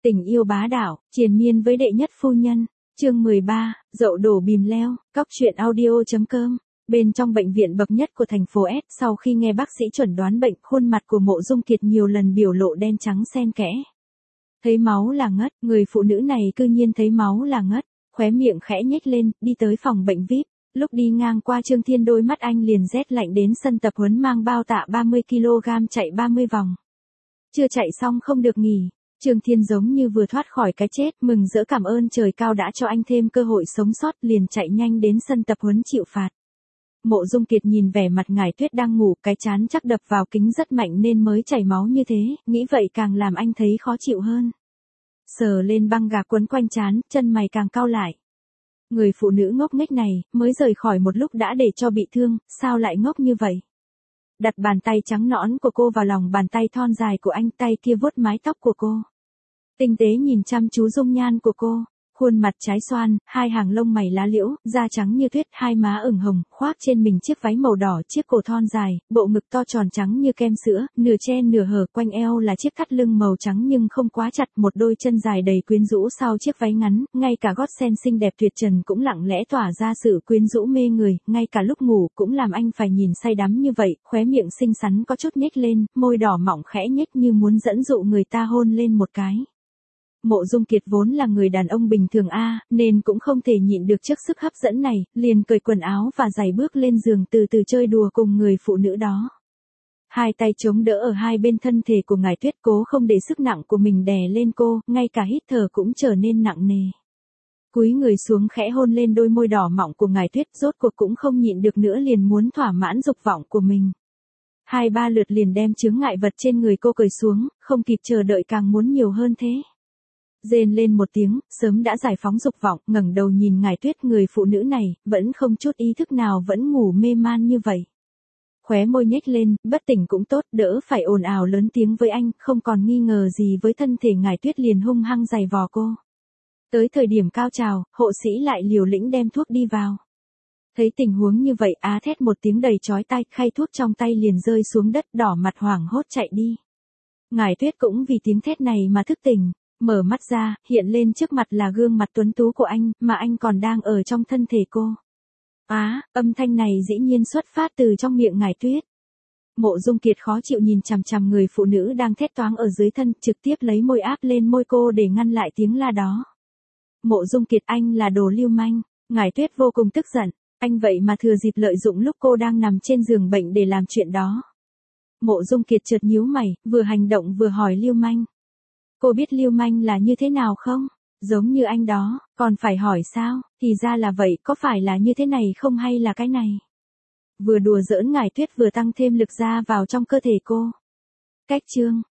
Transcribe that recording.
Tình yêu bá đạo, triền miên với đệ nhất phu nhân. Chương 13, dậu đổ bìm leo, cóc truyện audio.com. Bên trong bệnh viện bậc nhất của thành phố S, sau khi nghe bác sĩ chuẩn đoán bệnh, khuôn mặt của Mộ Dung Kiệt nhiều lần biểu lộ đen trắng xen kẽ. Thấy máu là ngất, người phụ nữ này cư nhiên thấy máu là ngất, khóe miệng khẽ nhếch lên, đi tới phòng bệnh VIP. Lúc đi ngang qua Trương Thiên, đôi mắt anh liền rét lạnh, đến sân tập huấn mang bao tạ 30 kg chạy 30 vòng. Chưa chạy xong không được nghỉ. Trương Thiên giống như vừa thoát khỏi cái chết, mừng rỡ cảm ơn trời cao đã cho anh thêm cơ hội sống sót, liền chạy nhanh đến sân tập huấn chịu phạt. Mộ Dung Kiệt nhìn vẻ mặt Ngải Tuyết đang ngủ, cái trán chắc đập vào kính rất mạnh nên mới chảy máu như thế, nghĩ vậy càng làm anh thấy khó chịu hơn. Sờ lên băng gạc quấn quanh trán, chân mày càng cau lại. Người phụ nữ ngốc nghếch này, mới rời khỏi một lúc đã để cho bị thương, sao lại ngốc như vậy? Đặt bàn tay trắng nõn của cô vào lòng bàn tay thon dài của anh, tay kia vuốt mái tóc của cô. Tinh tế nhìn chăm chú dung nhan của cô, khuôn mặt trái xoan, hai hàng lông mày lá liễu, da trắng như tuyết, hai má ửng hồng, khoác trên mình chiếc váy màu đỏ, chiếc cổ thon dài, bộ ngực to tròn trắng như kem sữa, nửa che nửa hở, quanh eo là chiếc thắt lưng màu trắng nhưng không quá chặt, một đôi chân dài đầy quyến rũ sau chiếc váy ngắn, ngay cả gót sen xinh đẹp tuyệt trần cũng lặng lẽ tỏa ra sự quyến rũ mê người, ngay cả lúc ngủ cũng làm anh phải nhìn say đắm như vậy, khóe miệng xinh xắn có chút nhếch lên, môi đỏ mọng khẽ nhếch như muốn dẫn dụ người ta hôn lên một cái. Mộ Dung Kiệt vốn là người đàn ông bình thường nên cũng không thể nhịn được trước sức hấp dẫn này, liền cởi quần áo và giày bước lên giường, từ từ chơi đùa cùng người phụ nữ đó. Hai tay chống đỡ ở hai bên thân thể của Ngải Tuyết, cố không để sức nặng của mình đè lên cô, ngay cả hít thở cũng trở nên nặng nề. Cúi người xuống khẽ hôn lên đôi môi đỏ mọng của Ngải Tuyết, rốt cuộc cũng không nhịn được nữa, liền muốn thỏa mãn dục vọng của mình. 2-3 lượt liền đem chướng ngại vật trên người cô cởi xuống, không kịp chờ đợi càng muốn nhiều hơn thế. Rên lên một tiếng, sớm đã giải phóng dục vọng, ngẩng đầu nhìn Ngải Tuyết, người phụ nữ này, vẫn không chút ý thức nào, vẫn ngủ mê man như vậy. Khóe môi nhếch lên, bất tỉnh cũng tốt, đỡ phải ồn ào lớn tiếng với anh, không còn nghi ngờ gì với thân thể Ngải Tuyết, liền hung hăng giày vò cô. Tới thời điểm cao trào, hộ sĩ lại liều lĩnh đem thuốc đi vào. Thấy tình huống như vậy, thét một tiếng đầy chói tai, khay thuốc trong tay liền rơi xuống đất, đỏ mặt hoảng hốt chạy đi. Ngải Tuyết cũng vì tiếng thét này mà thức tỉnh. Mở mắt ra, hiện lên trước mặt là gương mặt tuấn tú của anh, mà anh còn đang ở trong thân thể cô. Âm thanh này dĩ nhiên xuất phát từ trong miệng Ngải Tuyết. Mộ Dung Kiệt khó chịu nhìn chằm chằm người phụ nữ đang thét toáng ở dưới thân, trực tiếp lấy môi áp lên môi cô để ngăn lại tiếng la đó. Mộ Dung Kiệt, anh là đồ lưu manh. Ngải Tuyết vô cùng tức giận, anh vậy mà thừa dịp lợi dụng lúc cô đang nằm trên giường bệnh để làm chuyện đó. Mộ Dung Kiệt chợt nhíu mày, vừa hành động vừa hỏi lưu manh. Cô biết lưu manh là như thế nào không? Giống như anh đó, còn phải hỏi sao? Thì ra là vậy, có phải là như thế này không hay là cái này? Vừa đùa giỡn Ngải Tuyết vừa tăng thêm lực ra vào trong cơ thể cô. Cách chương